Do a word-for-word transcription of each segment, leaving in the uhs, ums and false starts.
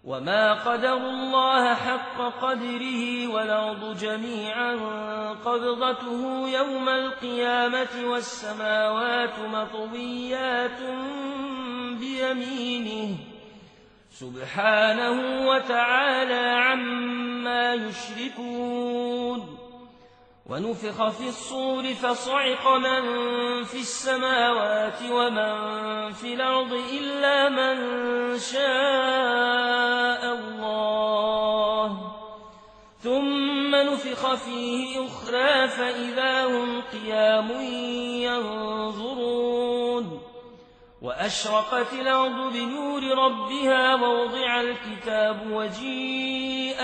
وما قدروا الله حق قدره والأرض جميعا قبضته يوم القيامة والسماوات مطويات بيمينه سبحانه وتعالى عما يشركون ونفخ في الصور فصعق من في السماوات ومن في الأرض إلا من شاء الله ثم نفخ فيه أخرى فإذا هم قيام ينظرون وأشرقت الأرض بنور ربها ووضع الكتاب وجيء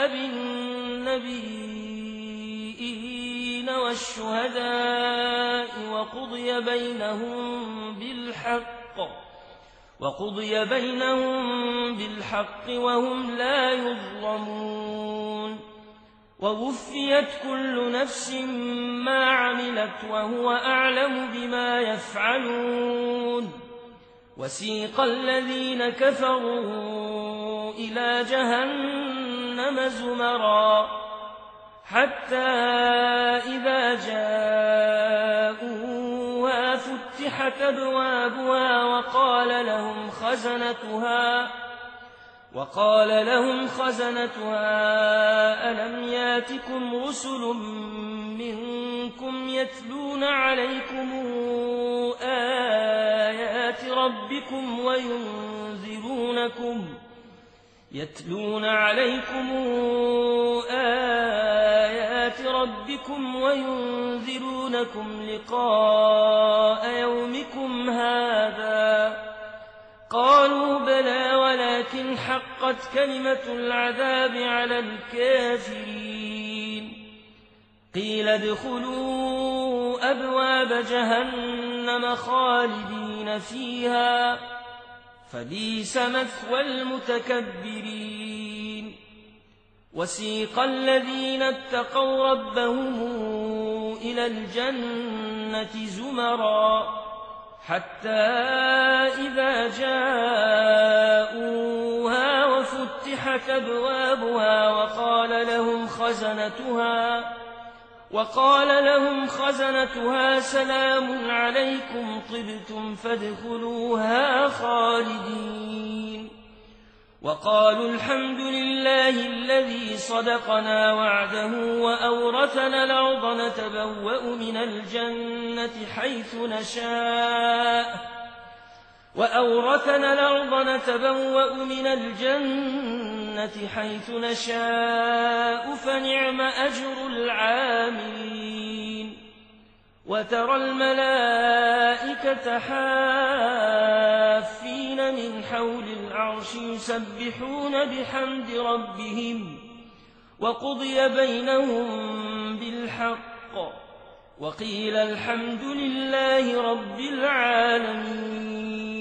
بالنبيين والشهداء وقضي بينهم بالحق وقضي بينهم بالحق وهم لا يظلمون ووفيت كل نفس ما عملت وهو أعلم بما يفعلون وسيق الذين كفروا إلى جهنم زمرا حتى إذا جاءوها فتحت أبوابها وقال لهم خزنتها وقال لهم خزنتها ألم ياتكم رسل منكم يتلون عليكم آيات ربكم وينذرونكم يتلون عليكم آيات ربكم وينذرونكم لقاء يومكم هذا قالوا بلى ولكن حقت كلمة العذاب على الكافرين قيل ادخلوا أبواب جهنم خالدين فيها فبئس مثوى المتكبرين وسيق الذين اتقوا ربهم إلى الجنة زمرا حتى إذا جاءوها وفتحت أبوابها وقال لهم خزنتها وقال لهم خزنتها سلام عليكم طبتم فادخلوها خالدين وقالوا الحمد لله الذي صدقنا وعده وأورثنا الأرض نتبوأ من الجنة حيث نشاء وأورثنا الأرض نتبوأ من الجنة حيث نشاء فنعم أجر العاملين وترى الملائكة حافين من حول العرش يسبحون بحمد ربهم وقضي بينهم بالحق وقيل الحمد لله رب العالمين